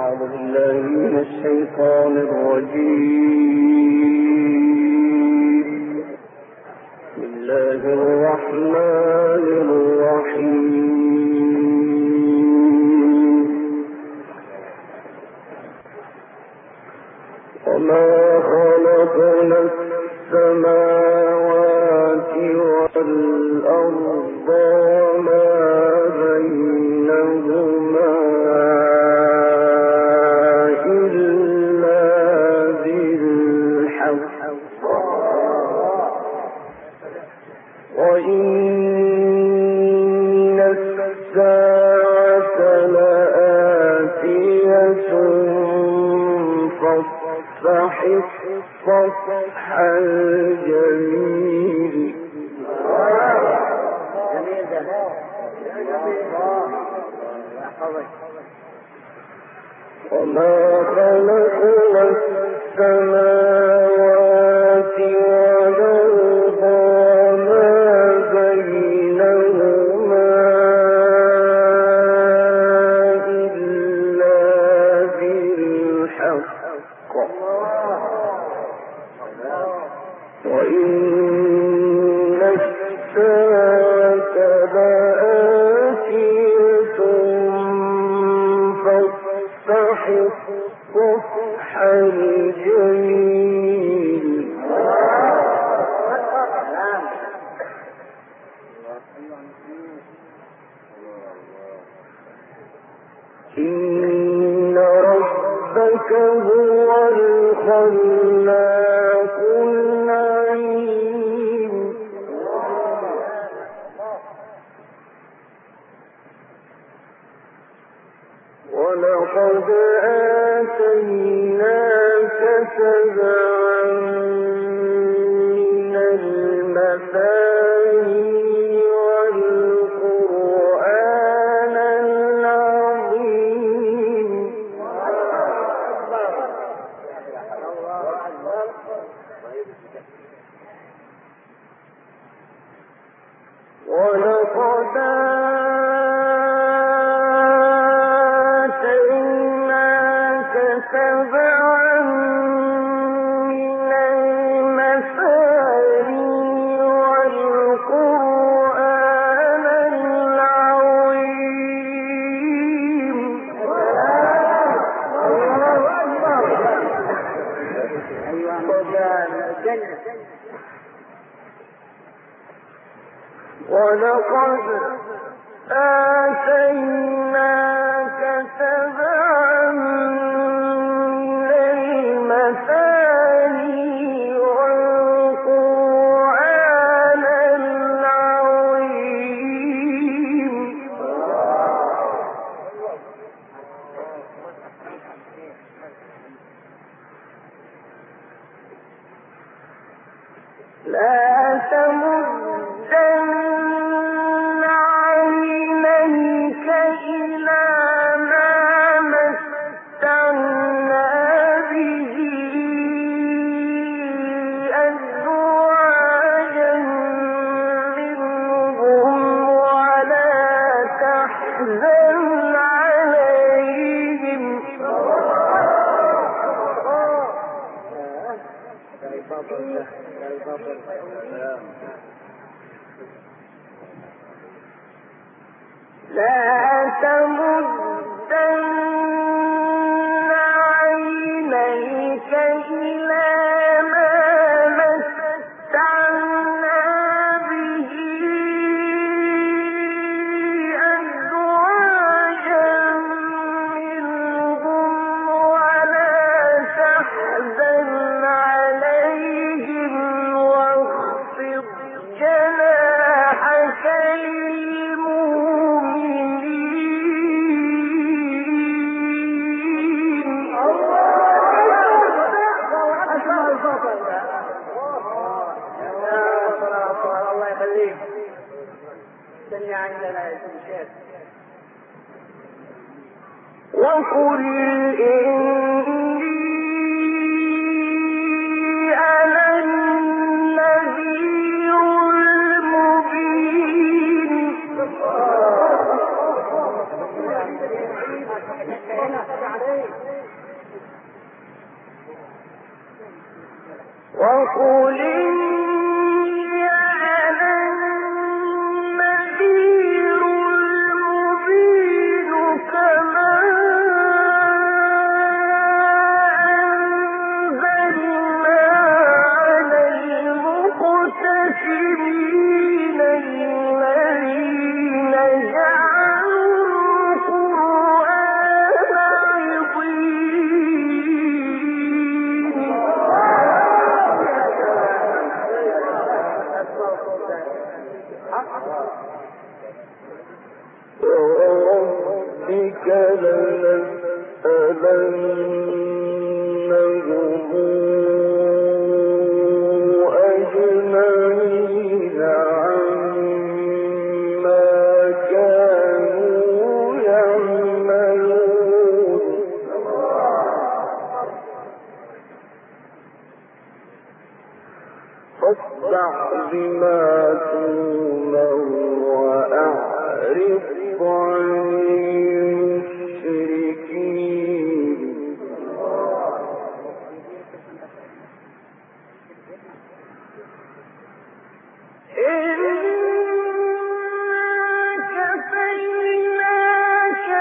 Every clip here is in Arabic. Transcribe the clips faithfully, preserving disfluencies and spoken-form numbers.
الشيطان الرجيم. بسم الله الرحمن الرحيم. وما خلقنا السماوات والأرض وما بينهما وإن الساعة لآتية فاصفح الصفح الجميل. وما خلقنا السماوات والأرض وما بينهما إلا بالحق وإن الساعة لآتية فاصفح الصفح الجميل. إن ربك هو الخلاق العليم. ولقد آتيناك سبعا من المثاني والقرآن العظيم. ولقد آتيناك سبعا من المثاني والقرآن العظيم. ولقد آتيناك سبعا من المثاني والقرآن العظيم. لا تمدن عينيك إلى ما متعنا به أزواجا منهم ولا تحزن عليهم. لا تمدن عينيك إلى ما متعنا به أزواجا منهم ولا تحزن عليهم واخفض جناحك وقل إني أنا النذير المبين. وقل إني أنا النذير المبين كما أنزلنا على المقتسمين الذين جعلوا القرآن عضين وربك لنسألنهم أجمعين عما كانوا يعملون فاصدع بما تؤمر وأعرض عن المشركين إنا كفيناك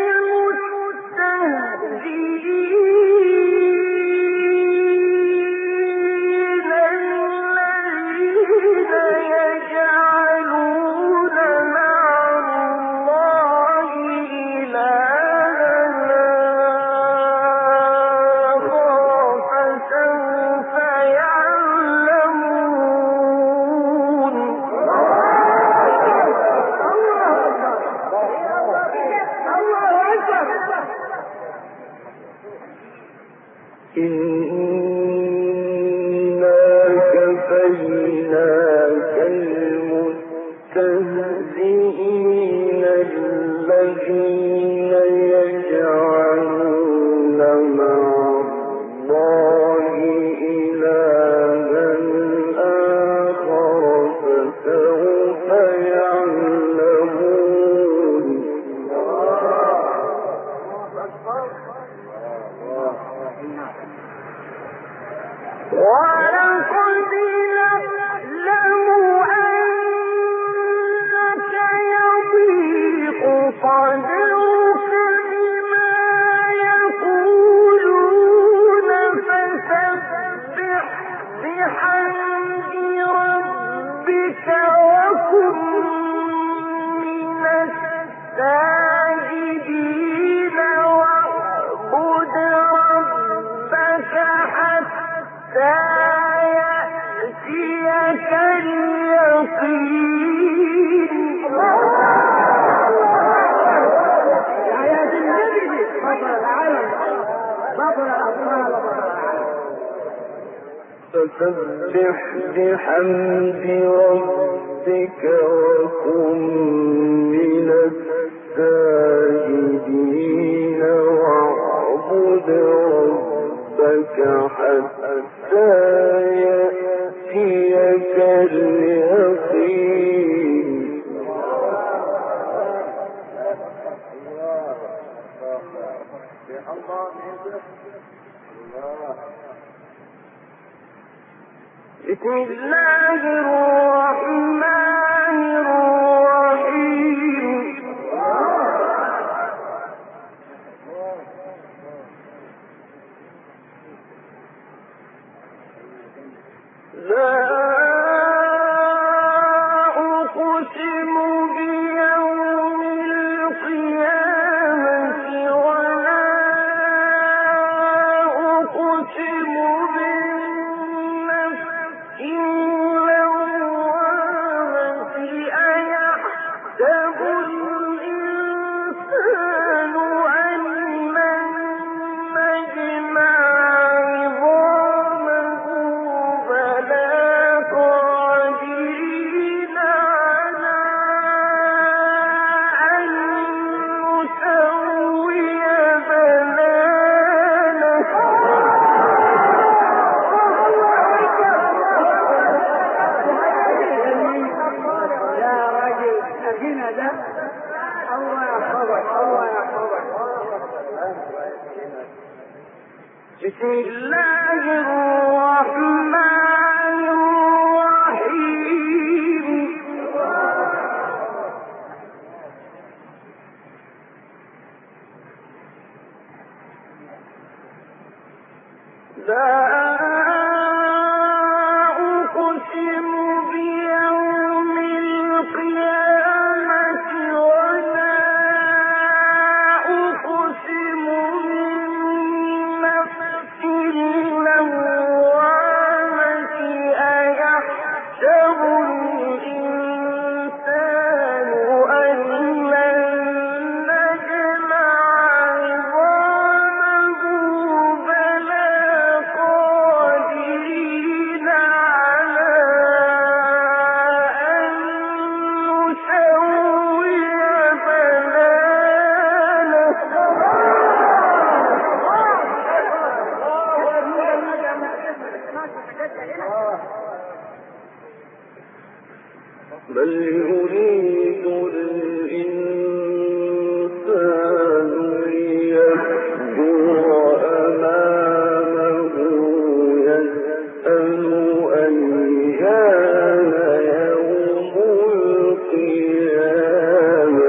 المستهزئين الذين يجعلون مع الله إلهًا آخر فسوف يعلمون إنا كفيناك المستهزئين الذين يجعلون مع الله إلهًا آخر فسوف يعلمون ولقد نعلم أنك يضيق صدرك بما يقولون فسبح بحمد ربك وكن من الساجدين واعبد ربك حتى يأتيك اليقين فسبح بحمد ربك وكن من الساجدين واعبد ربك حتى يأتيك اليقين بسم الله الرحمن الرحيم لا أقسم بيوم القيامة ولا أقسم بالنفس اللوامة أيحسب الإنسان أن لن نجمع عظامه بلى بسم الله الرحمن الرحيم لا أقسم بيوم القيامة ولا أقسم بالنفس اللوامة أيحسب الإنسان أن لن نجمع عظامه بلى قادرين على أن نسوي بنانه بل يريد الإنسان ليفجر أمامه يسأل أيان يوم القيامة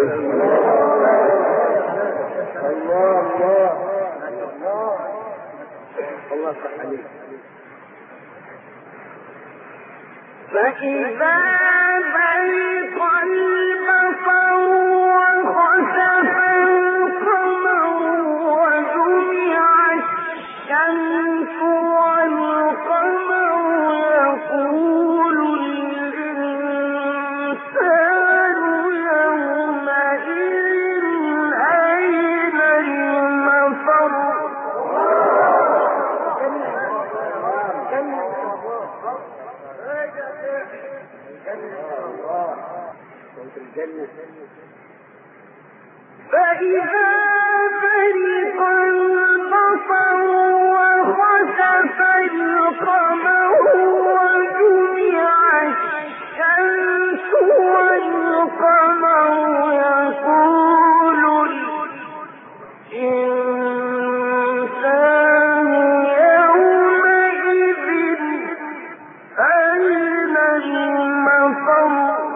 الله الله الله صح عليك فإذا برق البصر وخسف القمر وجمع الشمس والقمر يقول الإنسان يومئذ أين المفر فإذا برق البصر وخسف القمر وجمع الشمس والقمر يقول الإنسان يومئذ أين المفر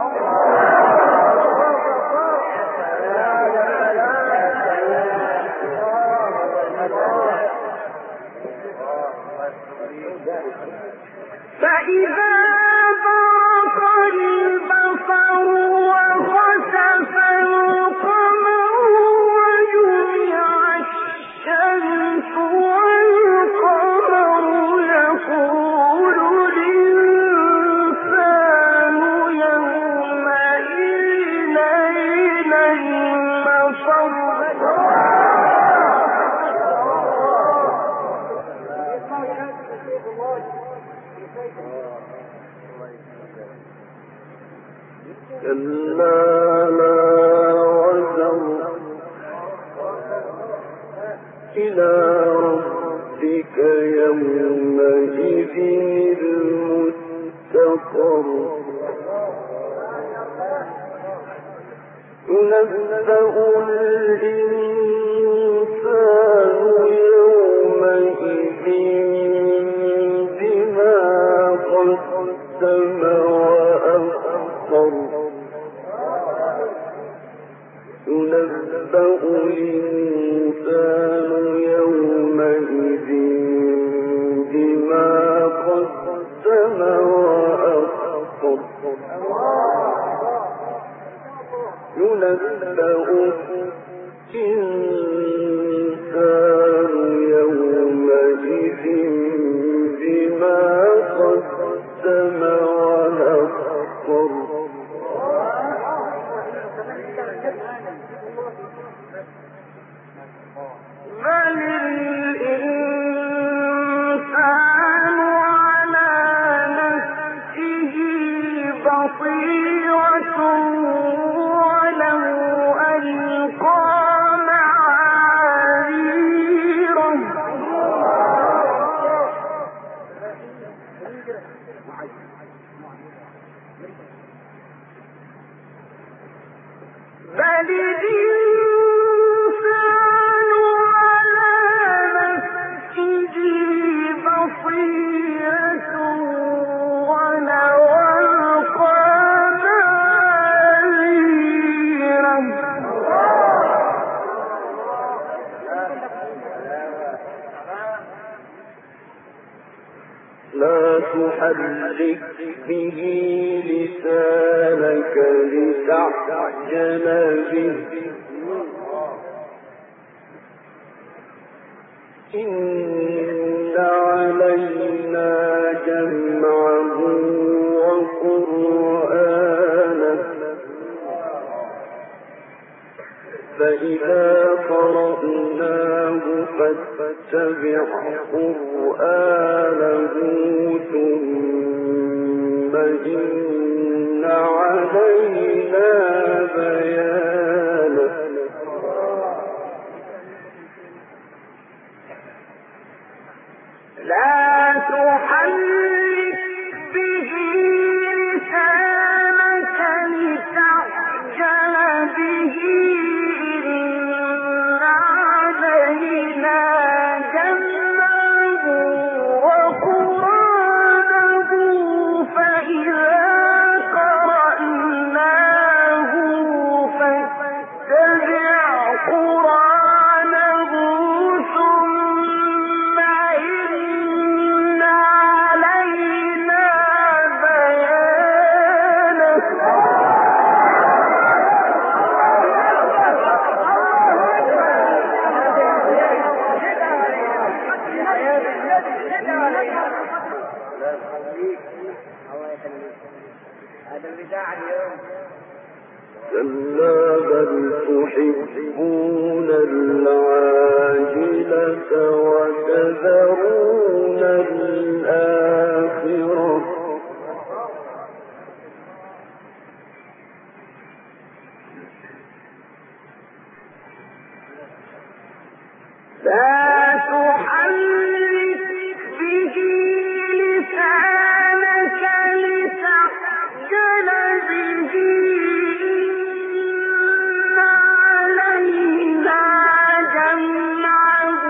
فإذا برق البصر وخسف القمر وجمع الشمس والقمر يقول الإنسان يومئذ أين المفر كلا لا وزر إلى ربك يومئذ المستقر ينبأ الإنسان يومئذ بما قدم وأخر ينبأ الإنسان يومئذ بما قدم وأخر ينبأ الإنسان لا تحرك به لسانك لتعجل به إن علينا جمعه وقرآنه فإذا قرأناه فاتبع قرآنه ثم إن علينا بيانه لا تحرك به لسانك لتعجل به إن علينا جمعه وقرآنه فإذا قرأناه فاتبع قرآنه ثم إن علينا بيانه كلا بل تحبون العاجلة وتذرون الآخرة لا تحرك به لسانك لتعجل به إن علينا جمعه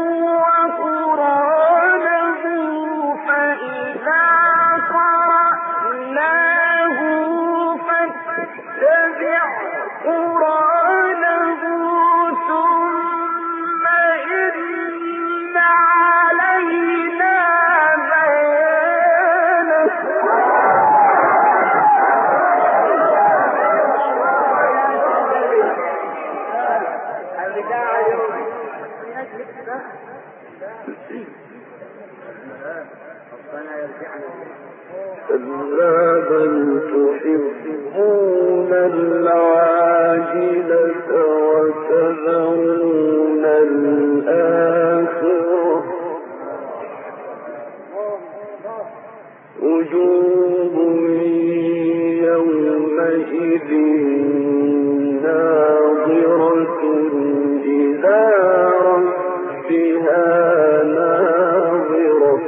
وقرآنه فإذا قرأناه فاتبع قرآنه ثم إن علينا بيانه كلا بل تحبون العاجلة وتذرون الآخرة وجوه يومئذ ناظرة إلى ربها ناظرة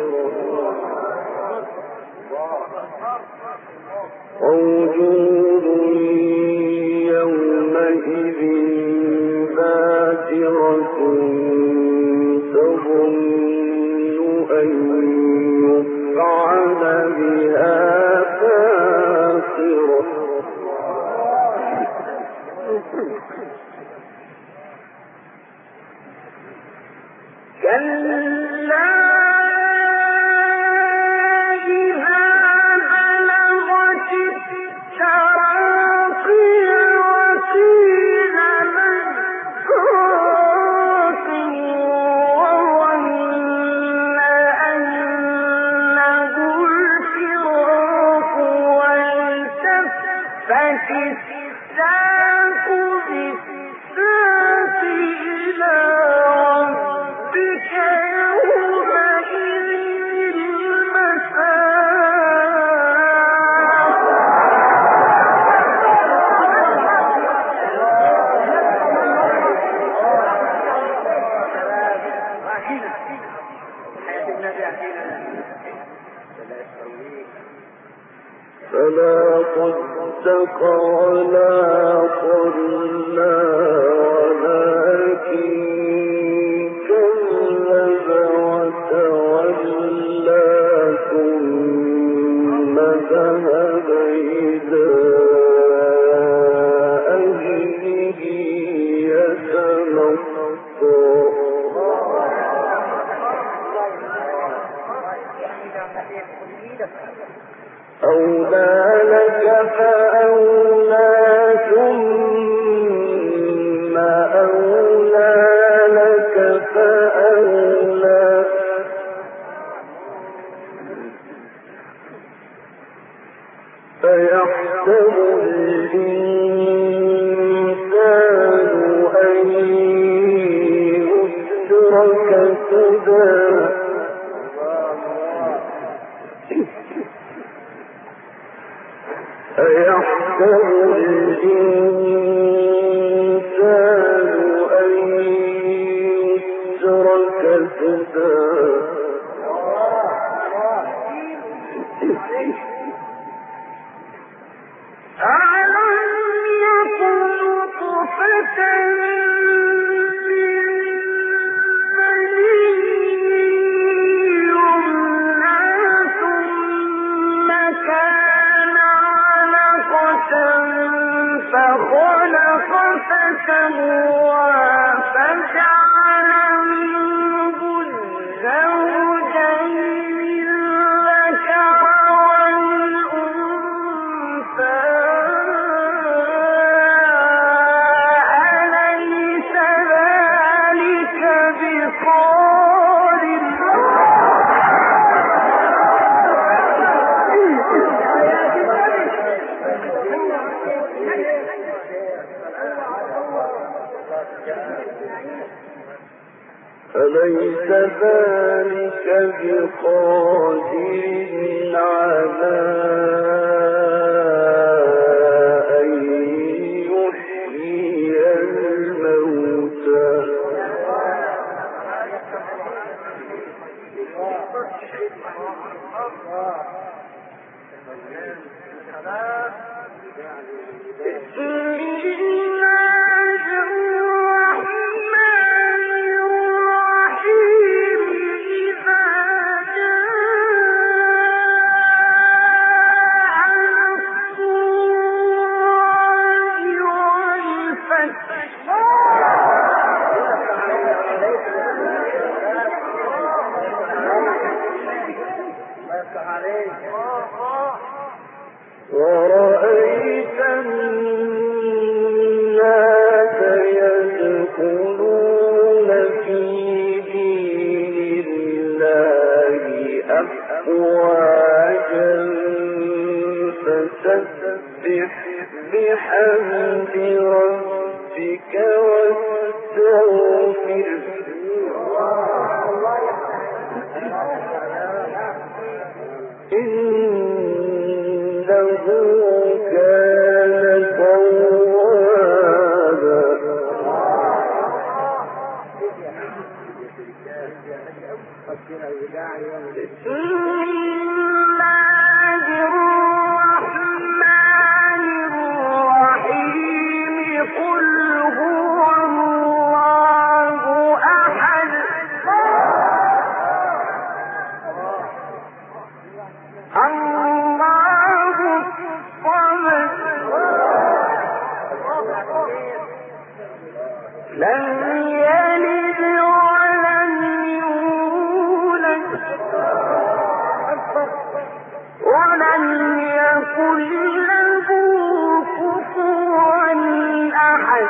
ووجوه يومئذ باسرة تظن أن يفعل بها فاقرة كلا إذا بلغت التراقي وقيل من راق وظن أنه الفراق والتفت الساق بالساق إلى ربك يومئذ فلا صدق ولا صلى ولكن كذب وتولى ثم ذهب إلى أهله يتمطى أولى لك فأولى ثم أولى لك فأولى فيحسب الإنسان أن يترك سدى أيحسب الإنسان أن يترك سدى ألم يكن نطفة فخلق فسوى فجعل منه الزوجين الذكر والأنثى أليس ذلك بقادر أليس ذلك بقادر على أن يحيي الموتى ورأيت الناس يدخلون في دين الله أفواجا فسبح بحمد ربك واستغفره إنه كان توابا بسم الله الرحمن الرحيم قل هو الله أحد الله الصمد لم يلد ولم يولد ولم يكن له كفوا أحد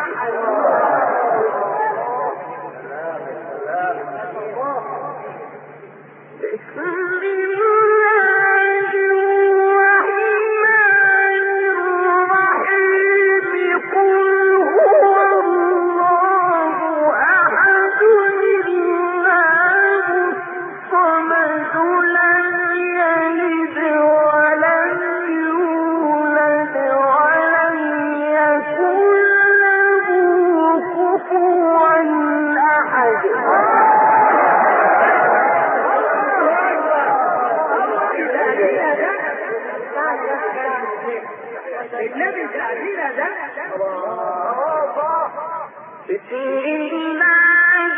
بسم الله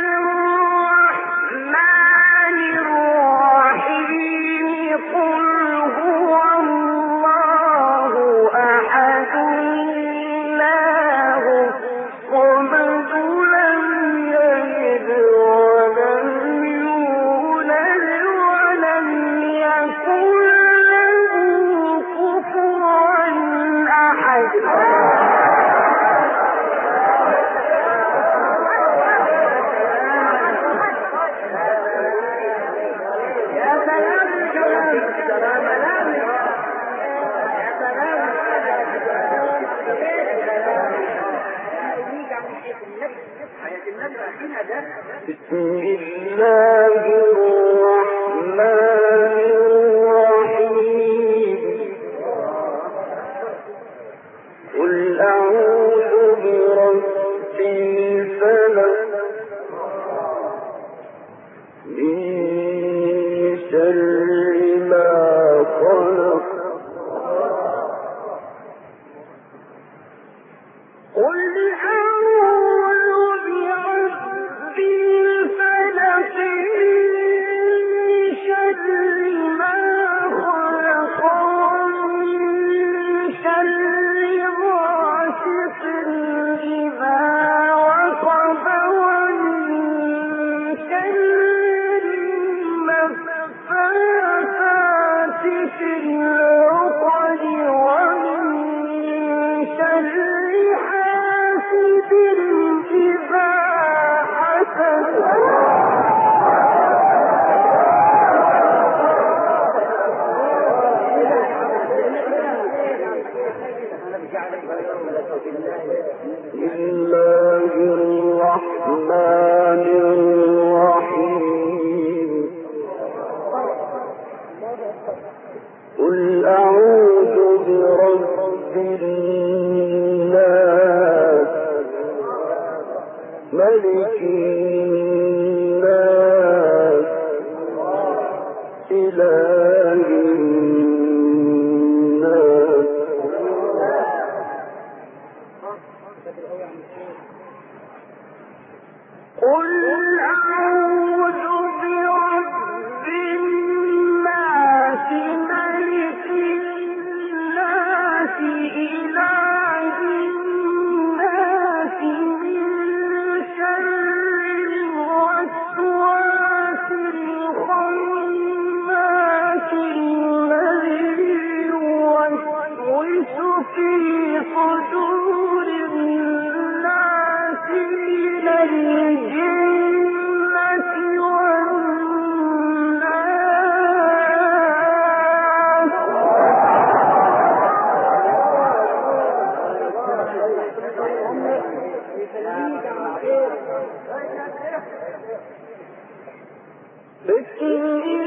الرحمن الرحيم قل هو الله أحد الله الصمد لم يلد ولم يولد ولم يكن بسم الله الرحمن الرحيم قل أعوذ برب الفلق من شر ما خلق قل أعوذ برب الفلق من شر ما خلق ومن شر غاسق إذا وقب ومن شر النفاثات في العقد ومن شر حاسد إذا حسد بسم الله الرحمن الرحيم قل أعوذ برب الناس ملك الناس إله الناس قل أعوذ برب الناس ملك الناس إله الناس من شر الوسواس الخناس الذي يوسوس في صدور الناس من الجنة والناس بسم